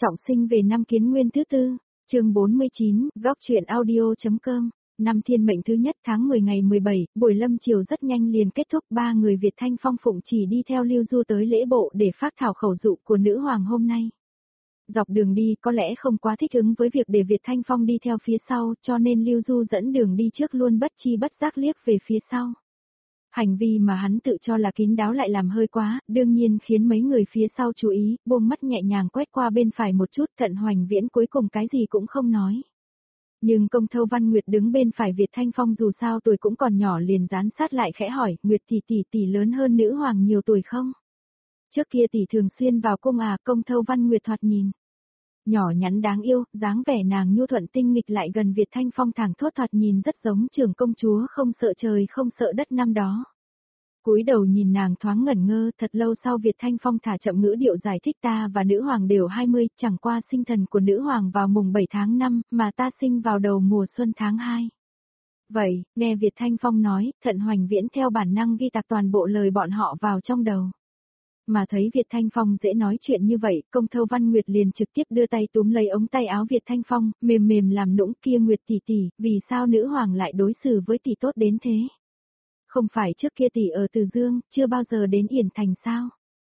Trọng sinh về năm Kiến Nguyên thứ tư, chương 49, góc truyện audio.com. Năm Thiên Mệnh thứ nhất tháng 10 ngày 17, buổi lâm chiều rất nhanh liền kết thúc, ba người Việt Thanh Phong Phụng chỉ đi theo Lưu Du tới lễ bộ để phát thảo khẩu dụ của nữ hoàng hôm nay. Dọc đường đi có lẽ không quá thích ứng với việc để Việt Thanh Phong đi theo phía sau, cho nên Lưu Du dẫn đường đi trước luôn bất chi bất giác liếc về phía sau. Hành vi mà hắn tự cho là kín đáo lại làm hơi quá, đương nhiên khiến mấy người phía sau chú ý, buông mắt nhẹ nhàng quét qua bên phải một chút. Thận Hoành Viễn cuối cùng cái gì cũng không nói. Nhưng Công Thâu Văn Nguyệt đứng bên phải Việt Thanh Phong dù sao tuổi cũng còn nhỏ liền dán sát lại khẽ hỏi, Nguyệt tỷ lớn hơn nữ hoàng nhiều tuổi không? Trước kia tỷ thường xuyên vào cung à? Công Thâu Văn Nguyệt thoạt nhìn nhỏ nhắn đáng yêu, dáng vẻ nàng nhu thuận tinh nghịch lại gần Việt Thanh Phong thẳng thốt, thoạt nhìn rất giống trưởng công chúa không sợ trời không sợ đất năm đó. Cúi đầu nhìn nàng thoáng ngẩn ngơ, thật lâu sau Việt Thanh Phong thả chậm ngữ điệu giải thích, ta và nữ hoàng đều 20, chẳng qua sinh thần của nữ hoàng vào mùng 7 tháng 5, mà ta sinh vào đầu mùa xuân tháng 2. Vậy, nghe Việt Thanh Phong nói, Thận Hoành Viễn theo bản năng ghi tạc toàn bộ lời bọn họ vào trong đầu. Mà thấy Việt Thanh Phong dễ nói chuyện như vậy, Công Thâu Văn Nguyệt liền trực tiếp đưa tay túm lấy ống tay áo Việt Thanh Phong, mềm mềm làm nũng, kia Nguyệt tỷ, vì sao nữ hoàng lại đối xử với tỷ tốt đến thế? Không phải trước kia tỷ ở Từ Dương, chưa bao giờ đến Yển Thành sao?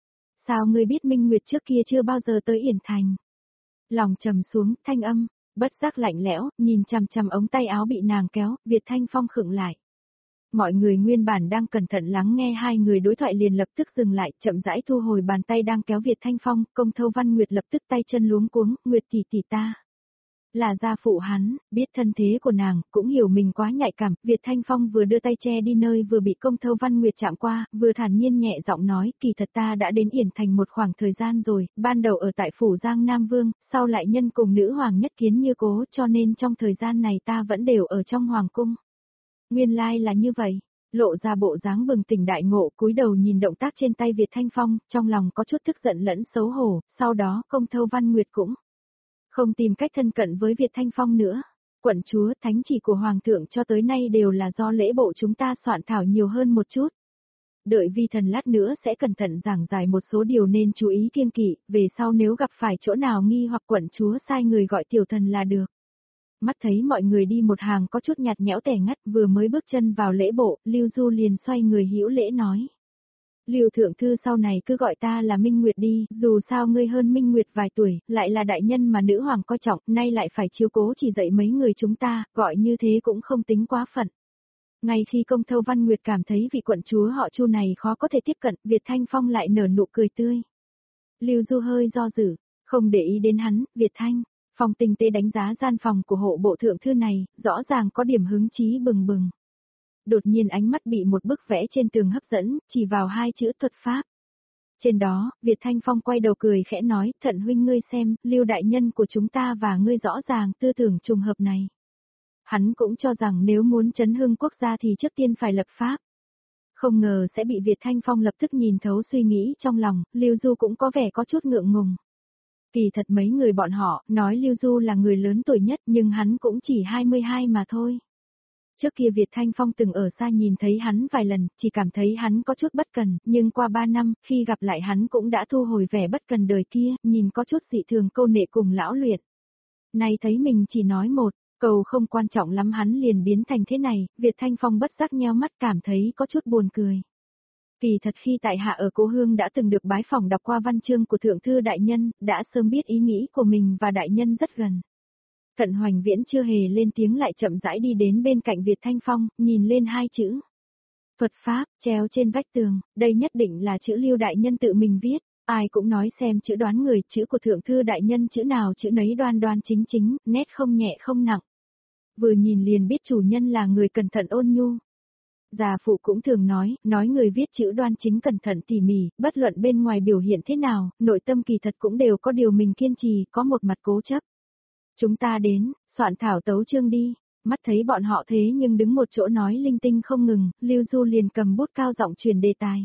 Sao ngươi biết Minh Nguyệt trước kia chưa bao giờ tới Yển Thành? Lòng trầm xuống, thanh âm bất giác lạnh lẽo, nhìn chằm chằm ống tay áo bị nàng kéo, Việt Thanh Phong khựng lại. Mọi người nguyên bản đang cẩn thận lắng nghe hai người đối thoại liền lập tức dừng lại, chậm rãi thu hồi bàn tay đang kéo Việt Thanh Phong. Công Thâu Văn Nguyệt lập tức tay chân luống cuống, Nguyệt tỷ ta là gia phụ hắn, biết thân thế của nàng, cũng hiểu mình quá nhạy cảm. Việt Thanh Phong vừa đưa tay che đi nơi vừa bị Công Thâu Văn Nguyệt chạm qua, vừa thản nhiên nhẹ giọng nói, kỳ thật ta đã đến Yển Thành một khoảng thời gian rồi, ban đầu ở tại phủ Giang Nam Vương, sau lại nhân cùng nữ hoàng nhất kiến như cố, cho nên trong thời gian này ta vẫn đều ở trong hoàng cung. Nguyên lai là như vậy. Lộ ra bộ dáng bừng tỉnh đại ngộ, cúi đầu nhìn động tác trên tay Việt Thanh Phong, trong lòng có chút tức giận lẫn xấu hổ. Sau đó Công Thâu Văn Nguyệt cũng không tìm cách thân cận với Việt Thanh Phong nữa. Quận chúa, thánh chỉ của hoàng thượng cho tới nay đều là do lễ bộ chúng ta soạn thảo nhiều hơn một chút. Đợi vi thần lát nữa sẽ cẩn thận giảng giải một số điều nên chú ý kiêng kỵ, về sau nếu gặp phải chỗ nào nghi hoặc quận chúa sai người gọi tiểu thần là được. Mắt thấy mọi người đi một hàng có chút nhạt nhẽo tẻ ngắt, vừa mới bước chân vào lễ bộ, Lưu Du liền xoay người hữu lễ nói. Lưu thượng thư sau này cứ gọi ta là Minh Nguyệt đi, dù sao ngươi hơn Minh Nguyệt vài tuổi, lại là đại nhân mà nữ hoàng coi trọng, nay lại phải chiếu cố chỉ dạy mấy người chúng ta, gọi như thế cũng không tính quá phận. Ngay khi Công Thâu Văn Nguyệt cảm thấy vị quận chúa họ Chu này khó có thể tiếp cận, Việt Thanh Phong lại nở nụ cười tươi. Lưu Du hơi do dự, không để ý đến hắn, Việt Thanh Phong tinh tế đánh giá gian phòng của hộ bộ thượng thư này, rõ ràng có điểm hứng chí bừng bừng. Đột nhiên ánh mắt bị một bức vẽ trên tường hấp dẫn, chỉ vào hai chữ thuật pháp. Trên đó, Việt Thanh Phong quay đầu cười khẽ nói, Thận huynh ngươi xem, Lưu đại nhân của chúng ta và ngươi rõ ràng tư tưởng trùng hợp này. Hắn cũng cho rằng nếu muốn chấn hưng quốc gia thì trước tiên phải lập pháp. Không ngờ sẽ bị Việt Thanh Phong lập tức nhìn thấu suy nghĩ trong lòng, Lưu Du cũng có vẻ có chút ngượng ngùng. Kỳ thật mấy người bọn họ, nói Lưu Du là người lớn tuổi nhất nhưng hắn cũng chỉ 22 mà thôi. Trước kia Việt Thanh Phong từng ở xa nhìn thấy hắn vài lần, chỉ cảm thấy hắn có chút bất cần, nhưng qua 3 năm, khi gặp lại hắn cũng đã thu hồi vẻ bất cần đời kia, nhìn có chút dị thường câu nệ cùng lão luyện. Nay thấy mình chỉ nói một câu không quan trọng lắm hắn liền biến thành thế này, Việt Thanh Phong bất giác nheo mắt cảm thấy có chút buồn cười. Kỳ thật khi tại hạ ở cố hương đã từng được bái phỏng đọc qua văn chương của thượng thư đại nhân, đã sớm biết ý nghĩ của mình và đại nhân rất gần. Thận Hoành Viễn chưa hề lên tiếng lại chậm rãi đi đến bên cạnh Việt Thanh Phong, nhìn lên hai chữ. Thuật pháp, treo trên vách tường, đây nhất định là chữ Lưu đại nhân tự mình viết, ai cũng nói xem chữ đoán người, chữ của thượng thư đại nhân chữ nào chữ nấy đoan đoan chính chính, nét không nhẹ không nặng. Vừa nhìn liền biết chủ nhân là người cẩn thận ôn nhu. Già phụ cũng thường nói người viết chữ đoan chính cẩn thận tỉ mỉ, bất luận bên ngoài biểu hiện thế nào, nội tâm kỳ thật cũng đều có điều mình kiên trì, có một mặt cố chấp. Chúng ta đến, soạn thảo tấu chương đi, mắt thấy bọn họ thế nhưng đứng một chỗ nói linh tinh không ngừng, Lưu Du liền cầm bút cao giọng truyền đề tài.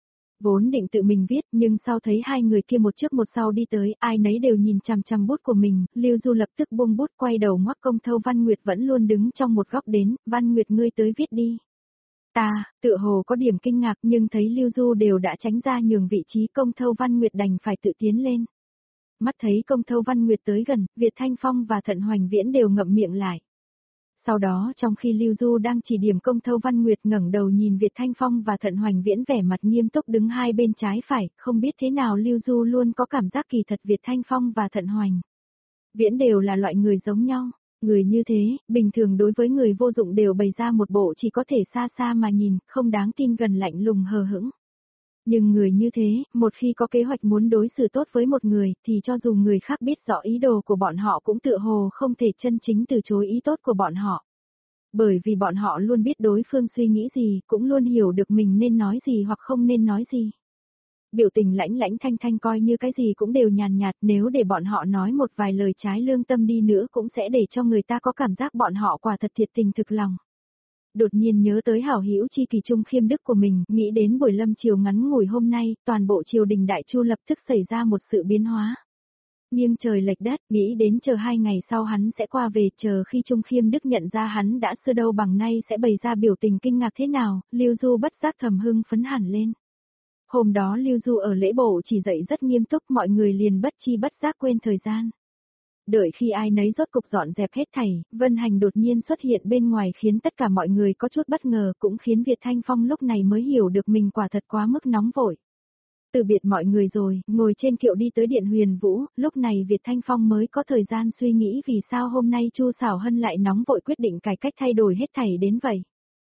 Vốn định tự mình viết nhưng sau thấy hai người kia một trước một sau đi tới, ai nấy đều nhìn chằm chằm bút của mình, Lưu Du lập tức buông bút quay đầu ngoắc Công Thâu Văn Nguyệt vẫn luôn đứng trong một góc đến, Văn Nguyệt ngươi tới viết đi. Ta, tựa hồ có điểm kinh ngạc nhưng thấy Lưu Du đều đã tránh ra nhường vị trí Công Thâu Văn Nguyệt đành phải tự tiến lên. Mắt thấy Công Thâu Văn Nguyệt tới gần, Việt Thanh Phong và Thận Hoành Viễn đều ngậm miệng lại. Sau đó trong khi Lưu Du đang chỉ điểm Công Thâu Văn Nguyệt ngẩng đầu nhìn Việt Thanh Phong và Thận Hoành Viễn vẻ mặt nghiêm túc đứng hai bên trái phải, không biết thế nào Lưu Du luôn có cảm giác kỳ thật Việt Thanh Phong và Thận Hoành Viễn đều là loại người giống nhau. Người như thế, bình thường đối với người vô dụng đều bày ra một bộ chỉ có thể xa xa mà nhìn, không đáng tin gần lạnh lùng hờ hững. Nhưng người như thế, một khi có kế hoạch muốn đối xử tốt với một người, thì cho dù người khác biết rõ ý đồ của bọn họ cũng tựa hồ không thể chân chính từ chối ý tốt của bọn họ. Bởi vì bọn họ luôn biết đối phương suy nghĩ gì, cũng luôn hiểu được mình nên nói gì hoặc không nên nói gì. Biểu tình lãnh lãnh thanh thanh coi như cái gì cũng đều nhàn nhạt, nếu để bọn họ nói một vài lời trái lương tâm đi nữa cũng sẽ để cho người ta có cảm giác bọn họ quả thật thiệt tình thực lòng. Đột nhiên nhớ tới hảo hữu chi kỳ trung khiêm đức của mình, nghĩ đến buổi lâm chiều ngắn ngủi hôm nay, toàn bộ triều đình Đại Chu lập tức xảy ra một sự biến hóa. Nghiêng trời lệch đất, nghĩ đến chờ 2 ngày sau hắn sẽ qua về, chờ khi Trung Khiêm Đức nhận ra hắn đã xưa đâu bằng nay sẽ bày ra biểu tình kinh ngạc thế nào, Lưu Du bất giác thầm hưng phấn hẳn lên. Hôm đó Lưu Du ở lễ bộ chỉ dạy rất nghiêm túc, mọi người liền bất chi bất giác quên thời gian. Đợi khi ai nấy rốt cục dọn dẹp hết thảy, Vân Hành đột nhiên xuất hiện bên ngoài khiến tất cả mọi người có chút bất ngờ, cũng khiến Việt Thanh Phong lúc này mới hiểu được mình quả thật quá mức nóng vội. Từ biệt mọi người rồi, ngồi trên kiệu đi tới điện Huyền Vũ, lúc này Việt Thanh Phong mới có thời gian suy nghĩ vì sao hôm nay Chu Sảo Hân lại nóng vội quyết định cải cách thay đổi hết thảy đến vậy.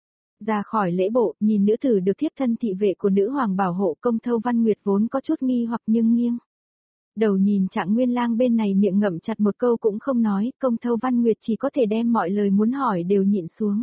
Ra khỏi lễ bộ, nhìn nữ tử được thiếp thân thị vệ của nữ hoàng bảo hộ Công Thâu Văn Nguyệt vốn có chút nghi hoặc nhưng nghiêng. Đầu nhìn Trạng Nguyên Lang bên này miệng ngậm chặt một câu cũng không nói, Công Thâu Văn Nguyệt chỉ có thể đem mọi lời muốn hỏi đều nhịn xuống.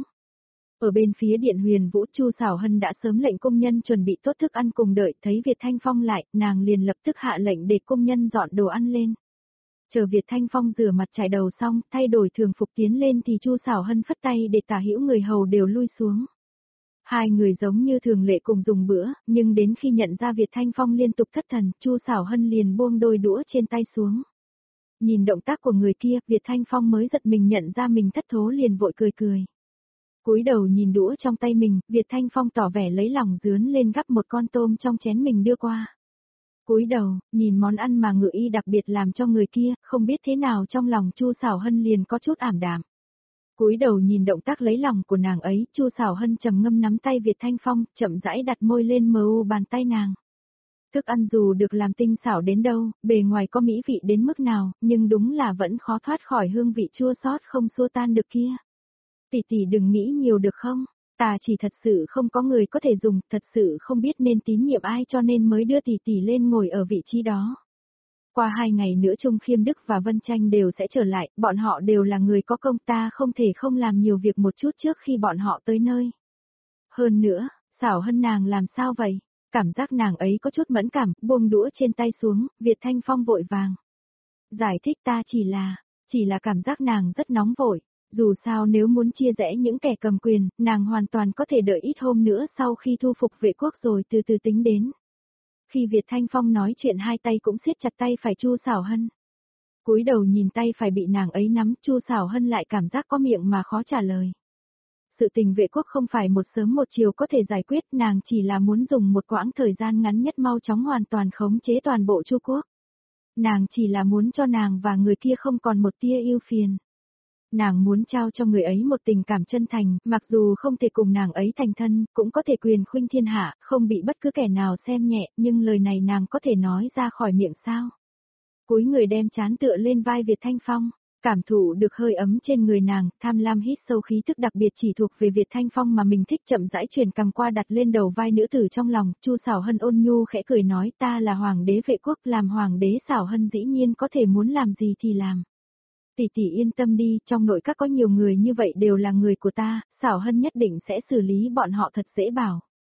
Ở bên phía điện Huyền Vũ, Chu Sảo Hân đã sớm lệnh công nhân chuẩn bị tốt thức ăn cùng đợi, thấy Việt Thanh Phong lại, nàng liền lập tức hạ lệnh để công nhân dọn đồ ăn lên. Chờ Việt Thanh Phong rửa mặt chải đầu xong, thay đổi thường phục tiến lên thì Chu Sảo Hân phất tay để tả hữu người hầu đều lui xuống. Hai người giống như thường lệ cùng dùng bữa, nhưng đến khi nhận ra Việt Thanh Phong liên tục thất thần, Chu Sảo Hân liền buông đôi đũa trên tay xuống. Nhìn động tác của người kia, Việt Thanh Phong mới giật mình nhận ra mình thất thố liền vội cười cười. Cúi đầu nhìn đũa trong tay mình, Việt Thanh Phong tỏ vẻ lấy lòng dướn lên gắp một con tôm trong chén mình đưa qua. Cúi đầu, nhìn món ăn mà Ngự Y đặc biệt làm cho người kia, không biết thế nào trong lòng Chu Sảo Hân liền có chút ảm đạm. Cúi đầu nhìn động tác lấy lòng của nàng ấy, Chu Sảo Hân trầm ngâm nắm tay Việt Thanh Phong, chậm rãi đặt môi lên mờ u bàn tay nàng. Thức ăn dù được làm tinh xảo đến đâu, bề ngoài có mỹ vị đến mức nào, nhưng đúng là vẫn khó thoát khỏi hương vị chua xót không xua tan được kia. Tỷ tỷ đừng nghĩ nhiều được không? Ta chỉ thật sự không có người có thể dùng, thật sự không biết nên tín nhiệm ai cho nên mới đưa tỷ tỷ lên ngồi ở vị trí đó. Qua 2 ngày nữa Trung Khiêm Đức và Vân Tranh đều sẽ trở lại, bọn họ đều là người có công, ta không thể không làm nhiều việc một chút trước khi bọn họ tới nơi. Hơn nữa, Sảo Hân nàng làm sao vậy? Cảm giác nàng ấy có chút mẫn cảm, buông đũa trên tay xuống, Việt Thanh Phong vội vàng. Giải thích ta chỉ là cảm giác nàng rất nóng vội. Dù sao nếu muốn chia rẽ những kẻ cầm quyền, nàng hoàn toàn có thể đợi ít hôm nữa sau khi thu phục vệ quốc rồi từ từ tính đến. Khi Việt Thanh Phong nói chuyện hai tay cũng siết chặt tay phải Chu Sảo Hân. Cúi đầu nhìn tay phải bị nàng ấy nắm, Chu Sảo Hân lại cảm giác có miệng mà khó trả lời. Sự tình vệ quốc không phải một sớm một chiều có thể giải quyết, nàng chỉ là muốn dùng một quãng thời gian ngắn nhất mau chóng hoàn toàn khống chế toàn bộ Chu quốc. Nàng chỉ là muốn cho nàng và người kia không còn một tia ưu phiền. Nàng muốn trao cho người ấy một tình cảm chân thành, mặc dù không thể cùng nàng ấy thành thân, cũng có thể quyền khuynh thiên hạ, không bị bất cứ kẻ nào xem nhẹ, nhưng lời này nàng có thể nói ra khỏi miệng sao? Cúi người đem trán tựa lên vai Việt Thanh Phong, cảm thụ được hơi ấm trên người nàng, tham lam hít sâu khí thức đặc biệt chỉ thuộc về Việt Thanh Phong mà mình thích, chậm rãi chuyển cằm qua đặt lên đầu vai nữ tử trong lòng, Chu Sảo Hân ôn nhu khẽ cười nói, ta là hoàng đế vệ quốc, làm hoàng đế Sảo Hân dĩ nhiên có thể muốn làm gì thì làm. Tỷ tỷ yên tâm đi, trong nội các có nhiều người như vậy đều là người của ta, Sảo Hân nhất định sẽ xử lý bọn họ thật dễ bảo.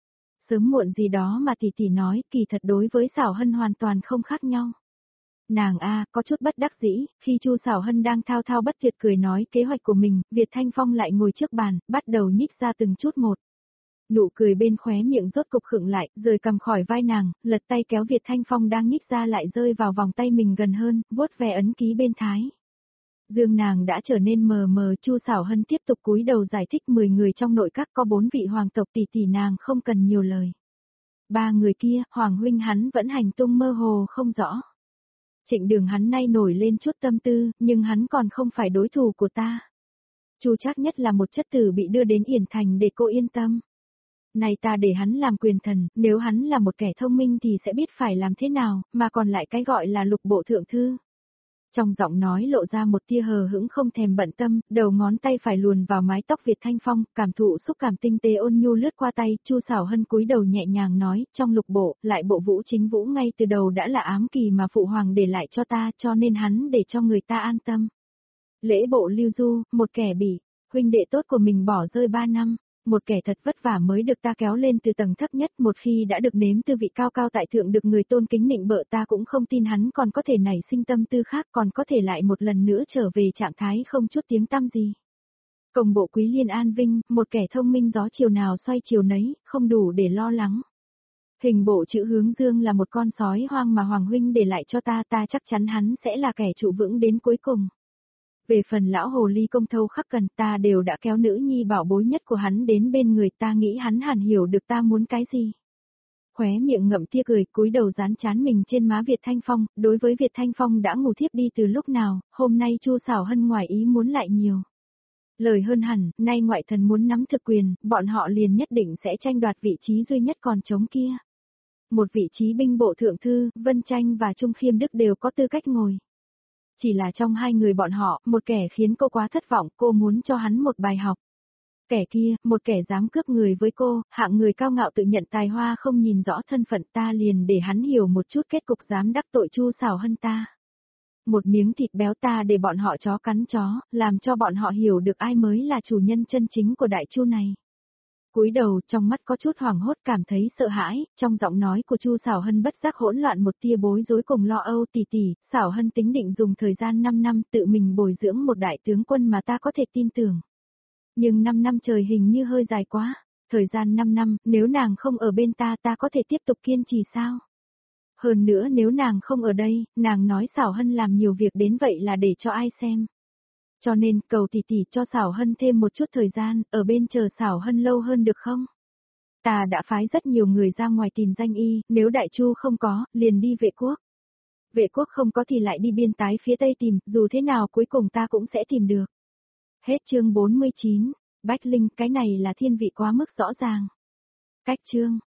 Sớm muộn gì đó mà tỷ tỷ nói, kỳ thật đối với Sảo Hân hoàn toàn không khác nhau. Nàng có chút bất đắc dĩ, khi Chu Sảo Hân đang thao thao bất tuyệt cười nói kế hoạch của mình, Việt Thanh Phong lại ngồi trước bàn, bắt đầu nhích ra từng chút một. Nụ cười bên khóe miệng rốt cục khựng lại, rời cầm khỏi vai nàng, lật tay kéo Việt Thanh Phong đang nhích ra lại rơi vào vòng tay mình gần hơn, vuốt ve ấn ký bên thái. Dương nàng đã trở nên mờ mờ, Chu Sảo Hân tiếp tục cúi đầu giải thích 10 người trong nội các có 4 vị hoàng tộc, tỷ tỷ nàng không cần nhiều lời. 3 người kia, hoàng huynh hắn vẫn hành tung mơ hồ không rõ. Trịnh Đường hắn nay nổi lên chút tâm tư, nhưng hắn còn không phải đối thủ của ta. Chu Trác Nhất là một chất tử bị đưa đến Yển Thành để cô yên tâm. Này ta để hắn làm quyền thần, nếu hắn là một kẻ thông minh thì sẽ biết phải làm thế nào, mà còn lại cái gọi là lục bộ thượng thư. Trong giọng nói lộ ra một tia hờ hững không thèm bận tâm, đầu ngón tay phải luồn vào mái tóc Việt Thanh Phong, cảm thụ xúc cảm tinh tế ôn nhu lướt qua tay, Chu Sảo Hân cúi đầu nhẹ nhàng nói, trong lục bộ, lại bộ Vũ Chính Vũ ngay từ đầu đã là ám kỳ mà phụ hoàng để lại cho ta, cho nên hắn để cho người ta an tâm. Lễ bộ Lưu Du, một kẻ bị huynh đệ tốt của mình bỏ rơi 3 năm. Một kẻ thật vất vả mới được ta kéo lên từ tầng thấp nhất, một khi đã được nếm tư vị cao cao tại thượng được người tôn kính nịnh bợ, ta cũng không tin hắn còn có thể nảy sinh tâm tư khác, còn có thể lại một lần nữa trở về trạng thái không chút tiếng tăm gì. Công bộ Quý Liên An Vinh, một kẻ thông minh gió chiều nào xoay chiều nấy, không đủ để lo lắng. Hình bộ Chữ Hướng Dương là một con sói hoang mà Hoàng huynh để lại cho ta, ta chắc chắn hắn sẽ là kẻ trụ vững đến cuối cùng. Về phần lão hồ ly Công Thâu Khắc Cần, ta đều đã kéo nữ nhi bảo bối nhất của hắn đến bên người, ta nghĩ hắn hẳn hiểu được ta muốn cái gì. Khóe miệng ngậm tia cười, cúi đầu dán chán mình trên má Việt Thanh Phong, đối với Việt Thanh Phong đã ngủ thiếp đi từ lúc nào, hôm nay Chu Sảo Hân ngoài ý muốn lại nhiều. Lời hơn hẳn, nay ngoại thần muốn nắm thực quyền, bọn họ liền nhất định sẽ tranh đoạt vị trí duy nhất còn trống kia. Một vị trí binh bộ thượng thư, Vân Tranh và Trung Khiêm Đức đều có tư cách ngồi. Chỉ là trong hai người bọn họ, một kẻ khiến cô quá thất vọng, cô muốn cho hắn một bài học. Kẻ kia, một kẻ dám cướp người với cô, hạng người cao ngạo tự nhận tài hoa không nhìn rõ thân phận, ta liền để hắn hiểu một chút kết cục dám đắc tội Chu Sảo Hân ta. Một miếng thịt béo ta để bọn họ chó cắn chó, làm cho bọn họ hiểu được ai mới là chủ nhân chân chính của đại Chu này. Cúi đầu, trong mắt có chút hoảng hốt, cảm thấy sợ hãi, trong giọng nói của Chu Sảo Hân bất giác hỗn loạn một tia bối rối cùng lo âu. Tỷ, Sảo Hân tính định dùng thời gian 5 năm tự mình bồi dưỡng một đại tướng quân mà ta có thể tin tưởng. Nhưng 5 năm trời hình như hơi dài quá, thời gian 5 năm, nếu nàng không ở bên ta có thể tiếp tục kiên trì sao? Hơn nữa nếu nàng không ở đây, nàng nói Sảo Hân làm nhiều việc đến vậy là để cho ai xem? Cho nên, cầu tỷ cho Sảo Hân thêm một chút thời gian, ở bên chờ Sảo Hân lâu hơn được không? Ta đã phái rất nhiều người ra ngoài tìm danh y, nếu Đại Chu không có, liền đi Vệ Quốc. Vệ Quốc không có thì lại đi biên tái phía Tây tìm, dù thế nào cuối cùng ta cũng sẽ tìm được. Hết chương 49, Bách Linh, cái này là thiên vị quá mức rõ ràng. Cách chương.